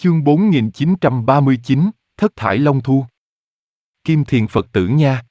Chương 4939, Thất thải Long Thu. Kim Thiền Phật tử nha.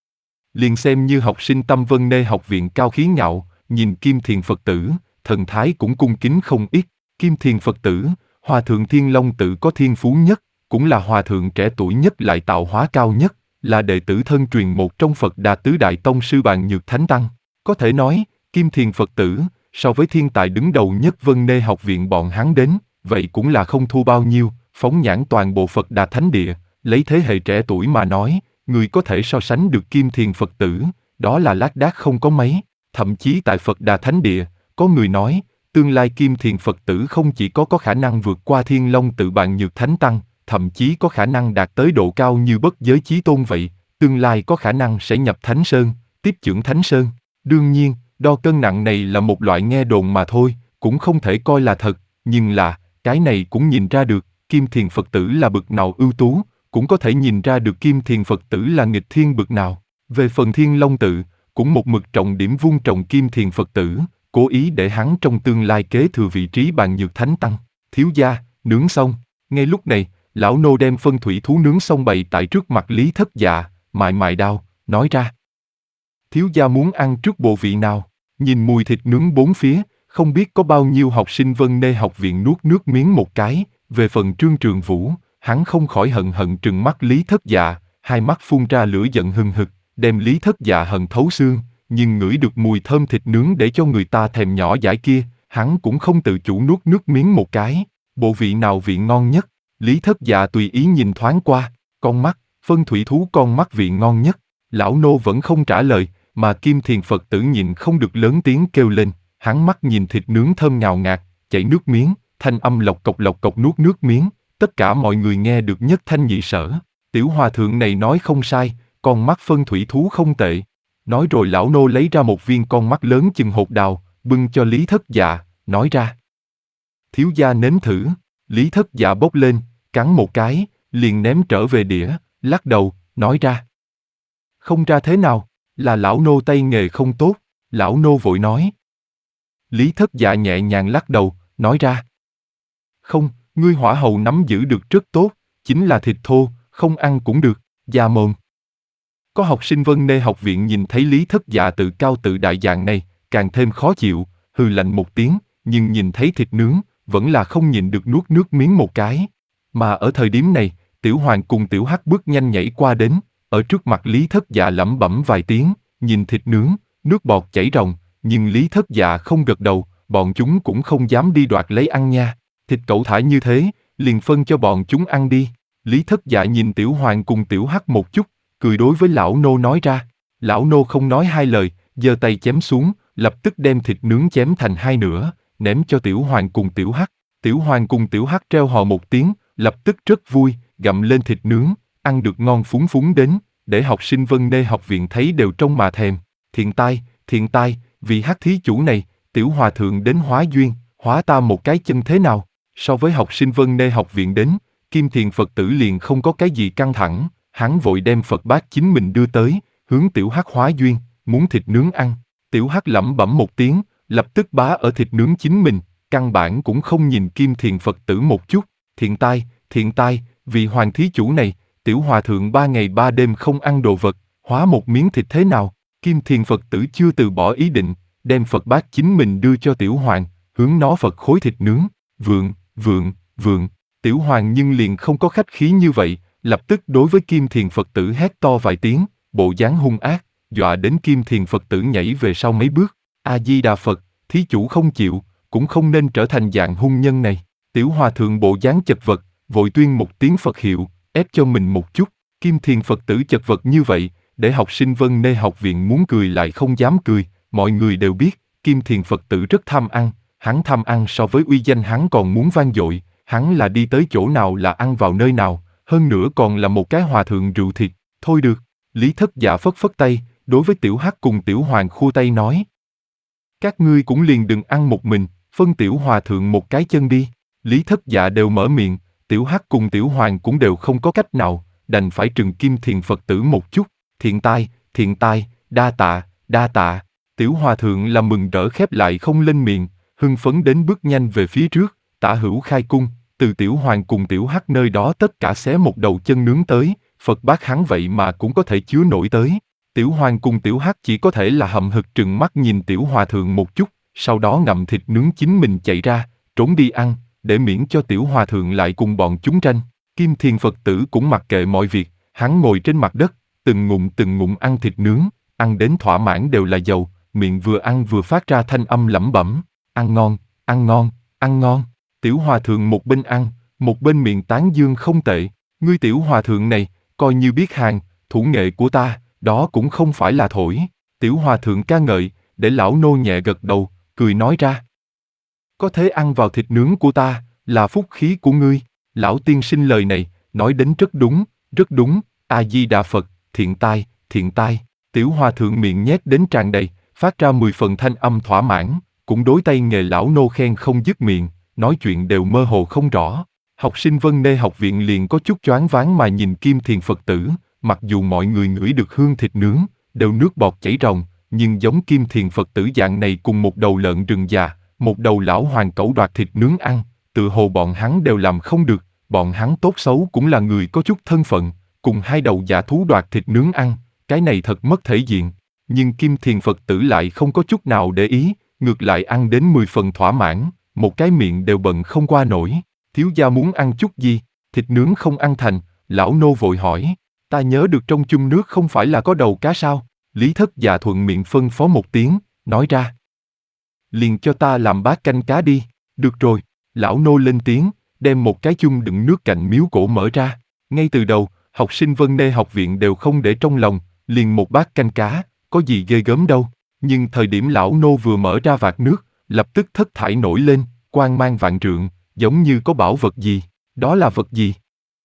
Liền xem như học sinh Tâm Vân Nê học viện cao khí ngạo, nhìn Kim Thiền Phật tử, thần thái cũng cung kính không ít. Kim Thiền Phật tử, Hòa thượng Thiên Long tự có thiên phú nhất, cũng là hòa thượng trẻ tuổi nhất lại tạo hóa cao nhất, là đệ tử thân truyền một trong Phật Đà Tứ Đại Tông sư Bàn Nhược Thánh Tăng. Có thể nói, Kim Thiền Phật tử, so với thiên tài đứng đầu nhất Vân Nê học viện bọn hắn đến, vậy cũng là không thua bao nhiêu. Phóng nhãn toàn bộ Phật Đà Thánh Địa, lấy thế hệ trẻ tuổi mà nói, người có thể so sánh được Kim Thiền Phật tử, đó là lác đác không có mấy. Thậm chí tại Phật Đà Thánh Địa, có người nói, tương lai Kim Thiền Phật tử không chỉ có khả năng vượt qua Thiên Long tự Bàn Nhược Thánh Tăng, thậm chí có khả năng đạt tới độ cao như Bất Giới Chí Tôn vậy, tương lai có khả năng sẽ nhập Thánh Sơn, tiếp chưởng Thánh Sơn. Đương nhiên, đo cân nặng này là một loại nghe đồn mà thôi, cũng không thể coi là thật, nhưng là, cái này cũng nhìn ra được, Kim Thiền Phật tử là bậc nào ưu tú, cũng có thể nhìn ra được Kim Thiền Phật tử là nghịch thiên bậc nào. Về phần Thiên Long tự, cũng một mực trọng điểm vun trồng Kim Thiền Phật tử, cố ý để hắn trong tương lai kế thừa vị trí Bàn Nhược Thánh Tăng. Thiếu gia, nướng xong. Ngay lúc này, lão nô đem phân thủy thú nướng xong bày tại trước mặt Lý Thất Dạ, mài đao, nói ra. Thiếu gia muốn ăn trước bộ vị nào? Nhìn mùi thịt nướng bốn phía, không biết có bao nhiêu học sinh Vân Nê học viện nuốt nước miếng một cái. Về phần Trương Trường Vũ, hắn không khỏi hận trừng mắt Lý Thất Dạ, hai mắt phun ra lửa giận hừng hực, đem Lý Thất Dạ hận thấu xương, nhưng ngửi được mùi thơm thịt nướng để cho người ta thèm nhỏ dãi kia, hắn cũng không tự chủ nuốt nước miếng một cái. Bộ vị nào vị ngon nhất? Lý Thất Dạ tùy ý nhìn thoáng qua, con mắt, phân thủy thú con mắt vị ngon nhất. Lão nô vẫn không trả lời, mà Kim Thiền Phật tử nhịn không được lớn tiếng kêu lên, hắn mắt nhìn thịt nướng thơm ngào ngạt, chảy nước miếng, thanh âm lộc cộc nuốt nước miếng, tất cả mọi người nghe được nhất thanh nhị sở. Tiểu hòa thượng này nói không sai, con mắt phân thủy thú không tệ. Nói rồi lão nô lấy ra một viên con mắt lớn chừng hột đào, bưng cho Lý Thất Dạ, nói ra. Thiếu gia nếm thử. Lý Thất Dạ bốc lên, cắn một cái, liền ném trở về đĩa, lắc đầu, nói ra. Không ra thế nào, là lão nô tay nghề không tốt, lão nô vội nói. Lý Thất Dạ nhẹ nhàng lắc đầu, nói ra. Không, ngươi hỏa hầu nắm giữ được rất tốt, chính là thịt thô, không ăn cũng được, già mồm. Có học sinh Vân Nê học viện nhìn thấy Lý Thất Dạ tự cao tự đại dạng này, càng thêm khó chịu, hừ lạnh một tiếng, nhưng nhìn thấy thịt nướng, vẫn là không nhịn được nuốt nước miếng một cái. Mà ở thời điểm này, Tiểu Hoàng cùng Tiểu Hắc bước nhanh nhảy qua đến, ở trước mặt Lý Thất Dạ lẩm bẩm vài tiếng, nhìn thịt nướng, nước bọt chảy ròng, nhưng Lý Thất Dạ không gật đầu, bọn chúng cũng không dám đi đoạt lấy ăn nha. Thịt cẩu thả như thế, liền phân cho bọn chúng ăn đi. Lý Thất Dạ nhìn Tiểu Hoàng cùng Tiểu Hắc một chút, cười đối với lão nô nói ra. Lão nô không nói hai lời, giơ tay chém xuống, lập tức đem thịt nướng chém thành hai nửa, ném cho Tiểu Hoàng cùng Tiểu Hắc. Tiểu Hoàng cùng Tiểu Hắc reo hò một tiếng, lập tức rất vui, gặm lên thịt nướng, ăn được ngon phúng phúng đến, để học sinh Vân Nê học viện thấy đều trông mà thèm. Thiện tai, vì Hắc thí chủ này, Tiểu hòa thượng đến hóa duyên, hóa ta một cái chân thế nào? So với học sinh Vân Nê học viện đến, Kim Thiền Phật tử liền không có cái gì căng thẳng, hắn vội đem Phật bát chính mình đưa tới, hướng Tiểu Hắc hóa duyên, muốn thịt nướng ăn. Tiểu Hắc lẩm bẩm một tiếng, lập tức bá ở thịt nướng chính mình, căn bản cũng không nhìn Kim Thiền Phật tử một chút. Thiện tai, vì hoàng thí chủ này, Tiểu hòa thượng 3 ngày 3 đêm không ăn đồ vật, hóa một miếng thịt thế nào? Kim Thiền Phật tử chưa từ bỏ ý định, đem Phật bát chính mình đưa cho Tiểu Hoàng, hướng nó Phật khối thịt nướng. Vượng, Tiểu Hoàng nhưng liền không có khách khí như vậy, lập tức đối với Kim Thiền Phật tử hét to vài tiếng, bộ dáng hung ác, dọa đến Kim Thiền Phật tử nhảy về sau mấy bước. A-di-đà Phật, thí chủ không chịu, cũng không nên trở thành dạng hung nhân này. Tiểu hòa thượng bộ dáng chật vật, vội tuyên một tiếng Phật hiệu, ép cho mình một chút. Kim Thiền Phật tử chật vật như vậy, để học sinh Vân Nê học viện muốn cười lại không dám cười. Mọi người đều biết, Kim Thiền Phật tử rất tham ăn, hắn tham ăn so với uy danh hắn còn muốn vang dội, hắn là đi tới chỗ nào là ăn vào nơi nào, hơn nữa còn là một cái hòa thượng rượu thịt. Thôi được, Lý Thất Dạ phất phất tay, đối với Tiểu Hắc cùng Tiểu Hoàng khua tay nói. Các ngươi cũng liền đừng ăn một mình, phân Tiểu hòa thượng một cái chân đi. Lý Thất Dạ đều mở miệng, Tiểu Hắc cùng Tiểu Hoàng cũng đều không có cách nào, đành phải trừng Kim Thiền Phật tử một chút. Thiện tai, đa tạ. Tiểu hòa thượng là mừng rỡ khép lại không lên miệng, hưng phấn đến bước nhanh về phía trước, tả hữu khai cung, từ Tiểu Hoàng cùng Tiểu Hắc nơi đó tất cả xé một đầu chân nướng tới, Phật bát hắn vậy mà cũng có thể chứa nổi tới. Tiểu Hoàng cùng Tiểu Hắc chỉ có thể là hậm hực trừng mắt nhìn Tiểu Hòa Thượng một chút, sau đó ngậm thịt nướng chính mình chạy ra, trốn đi ăn, để miễn cho Tiểu Hòa Thượng lại cùng bọn chúng tranh. Kim Thiền Phật tử cũng mặc kệ mọi việc, hắn ngồi trên mặt đất, từng ngụm ăn thịt nướng, ăn đến thỏa mãn đều là dầu, miệng vừa ăn vừa phát ra thanh âm lẩm bẩm, ăn ngon, ăn ngon, ăn ngon. Tiểu Hòa Thượng một bên ăn, một bên miệng tán dương không tệ, ngươi Tiểu Hòa Thượng này, coi như biết hàng, thủ nghệ của ta, đó cũng không phải là thổi. Tiểu Hòa Thượng ca ngợi, để lão nô nhẹ gật đầu, cười nói ra. Có thể ăn vào thịt nướng của ta, là phúc khí của ngươi. Lão tiên sinh lời này, nói đến rất đúng, A-di-đà Phật, thiện tai, thiện tai. Tiểu Hòa Thượng miệng nhét đến tràn đầy, phát ra 10 phần thanh âm thỏa mãn, cũng đối tay nghề lão nô khen không dứt miệng, nói chuyện đều mơ hồ không rõ. Học sinh Vân Nê học viện liền có chút choáng váng mà nhìn Kim Thiền Phật tử, mặc dù mọi người ngửi được hương thịt nướng, đều nước bọt chảy ròng, nhưng giống Kim Thiền Phật tử dạng này cùng một đầu lợn rừng già, một đầu lão hoàng cẩu đoạt thịt nướng ăn, tự hồ bọn hắn đều làm không được, bọn hắn tốt xấu cũng là người có chút thân phận, cùng hai đầu dã thú đoạt thịt nướng ăn, cái này thật mất thể diện. Nhưng Kim Thiền Phật tử lại không có chút nào để ý, ngược lại ăn đến 10 phần thỏa mãn, một cái miệng đều bận không qua nổi. Thiếu gia muốn ăn chút gì, thịt nướng không ăn thành, lão nô vội hỏi, ta nhớ được trong chung nước không phải là có đầu cá sao? Lý Thất Dạ thuận miệng phân phó một tiếng, nói ra. Liền cho ta làm bát canh cá đi, được rồi, lão nô lên tiếng, đem một cái chung đựng nước cạnh miếu cổ mở ra. Ngay từ đầu, học sinh Vân Nê học viện đều không để trong lòng, liền một bát canh cá, có gì ghê gớm đâu. Nhưng thời điểm lão nô vừa mở ra vạc nước, lập tức thất thải nổi lên, quang mang vạn trượng, giống như có bảo vật gì. Đó là vật gì?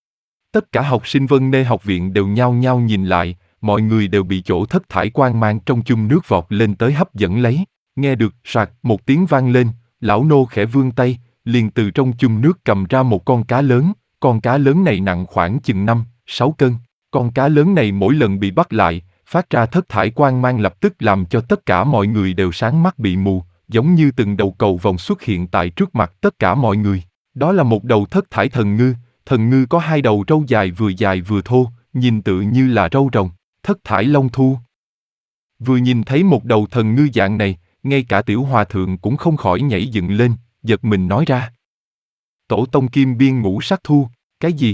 Tất cả học sinh Vân Nê học viện đều nhao nhao nhìn lại, mọi người đều bị chỗ thất thải quang mang trong chung nước vọt lên tới hấp dẫn lấy. Nghe được soạt một tiếng vang lên, lão nô khẽ vươn tay, liền từ trong chung nước cầm ra một con cá lớn. Con cá lớn này nặng khoảng chừng 5-6 cân. Con cá lớn này mỗi lần bị bắt lại, phát ra thất thải quang mang lập tức làm cho tất cả mọi người đều sáng mắt bị mù, giống như từng đầu cầu vồng xuất hiện tại trước mặt tất cả mọi người. Đó là một đầu thất thải thần ngư có hai đầu râu dài vừa thô, nhìn tựa như là râu rồng, thất thải long thu. Vừa nhìn thấy một đầu thần ngư dạng này, ngay cả Tiểu Hòa Thượng cũng không khỏi nhảy dựng lên, giật mình nói ra. Tổ tông Kim Biên Ngũ Sắc Thu, cái gì,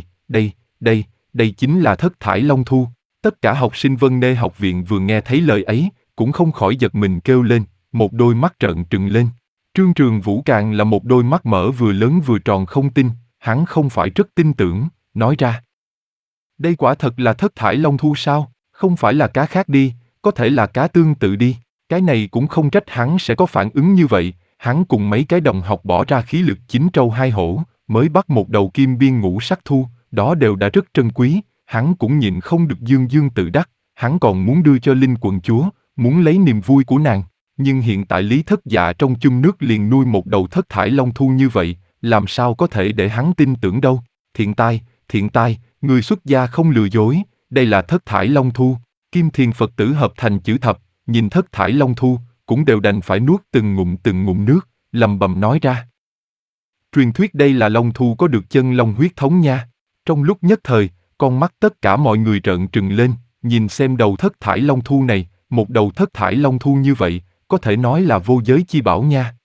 đây chính là thất thải long thu. Tất cả học sinh Vân Nê học viện vừa nghe thấy lời ấy, cũng không khỏi giật mình kêu lên, một đôi mắt trợn trừng lên. Trương Trường Vũ càng là một đôi mắt mở vừa lớn vừa tròn không tin, hắn không phải rất tin tưởng, nói ra. Đây quả thật là thất thải long thu sao, không phải là cá khác đi, có thể là cá tương tự đi. Cái này cũng không trách hắn sẽ có phản ứng như vậy, hắn cùng mấy cái đồng học bỏ ra khí lực 9 trâu 2 hổ, mới bắt một đầu Kim Biên Ngũ Sắc Thu, đó đều đã rất trân quý, hắn cũng nhịn không được dương tự đắc, hắn còn muốn đưa cho Linh quận chúa, muốn lấy niềm vui của nàng. Nhưng hiện tại Lý Thất Dạ trong chung nước liền nuôi một đầu thất thải long thu như vậy, làm sao có thể để hắn tin tưởng đâu. Thiện tai, người xuất gia không lừa dối, đây là thất thải long thu. Kim Thiền Phật tử hợp thành chữ thập, nhìn thất thải long thu, cũng đều đành phải nuốt từng ngụm nước, lầm bầm nói ra. Truyền thuyết đây là long thu có được chân long huyết thống nha. Trong lúc nhất thời, con mắt tất cả mọi người trợn trừng lên, nhìn xem đầu thất thải long thu này, một đầu thất thải long thu như vậy, có thể nói là vô giới chi bảo nha.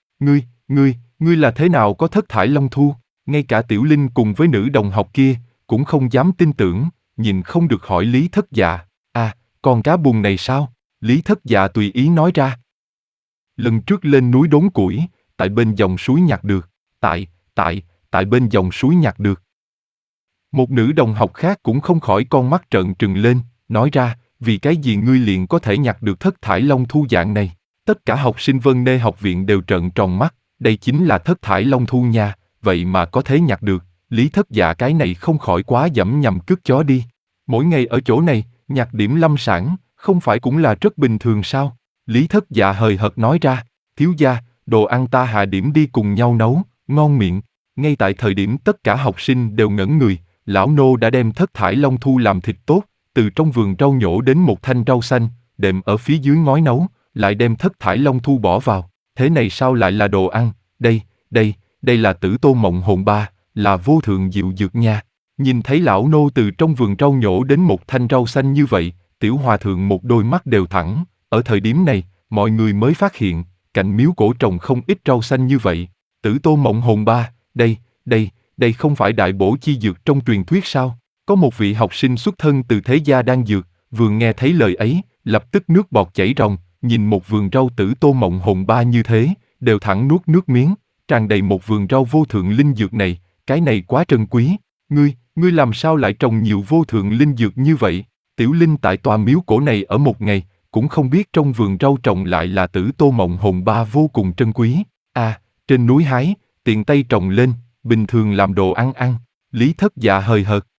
Ngươi là thế nào có thất thải long thu? Ngay cả Tiểu Linh cùng với nữ đồng học kia, cũng không dám tin tưởng, nhìn không được hỏi Lý Thất Dạ. Con cá buồn này sao? Lý Thất Dạ tùy ý nói ra. Lần trước lên núi đốn củi, tại bên dòng suối nhặt được. Tại bên dòng suối nhặt được. Một nữ đồng học khác cũng không khỏi con mắt trợn trừng lên, nói ra, vì cái gì ngươi liền có thể nhặt được thất thải long thu dạng này? Tất cả học sinh Vân Nê học viện đều trợn tròn mắt, đây chính là thất thải long thu nha, vậy mà có thể nhặt được. Lý Thất Dạ cái này không khỏi quá dẫm nhầm cướp chó đi. Mỗi ngày ở chỗ này, nhặt điểm lâm sản, không phải cũng là rất bình thường sao? Lý Thất Dạ hời hợt nói ra, thiếu gia, đồ ăn ta hạ điểm đi cùng nhau nấu, ngon miệng. Ngay tại thời điểm tất cả học sinh đều ngẩn người, lão nô đã đem thất thải long thu làm thịt tốt, từ trong vườn rau nhổ đến một thanh rau xanh, đệm ở phía dưới ngói nấu, lại đem thất thải long thu bỏ vào. Thế này sao lại là đồ ăn? Đây là tử tô mộng hồn ba, là vô thượng diệu dược nha. Nhìn thấy lão nô từ trong vườn rau nhổ đến một thanh rau xanh như vậy, tiểu hòa thượng một đôi mắt đều thẳng. Ở thời điểm này, mọi người mới phát hiện, cạnh miếu cổ trồng không ít rau xanh như vậy. Tử Tô Mộng Hồn Ba, đây không phải đại bổ chi dược trong truyền thuyết sao? Có một vị học sinh xuất thân từ thế gia đan dược, vừa nghe thấy lời ấy, lập tức nước bọt chảy ròng, nhìn một vườn rau Tử Tô Mộng Hồn Ba như thế, đều thẳng nuốt nước miếng, tràn đầy một vườn rau vô thượng linh dược này, cái này quá trân quý. Ngươi làm sao lại trồng nhiều vô thượng linh dược như vậy? Tiểu Linh tại tòa miếu cổ này ở một ngày, cũng không biết trong vườn rau trồng lại là Tử Tô Mộng Hồn Ba vô cùng trân quý. Trên núi hái, tiện tay trồng lên, bình thường làm đồ ăn ăn. Lý Thất Dạ hời hợt,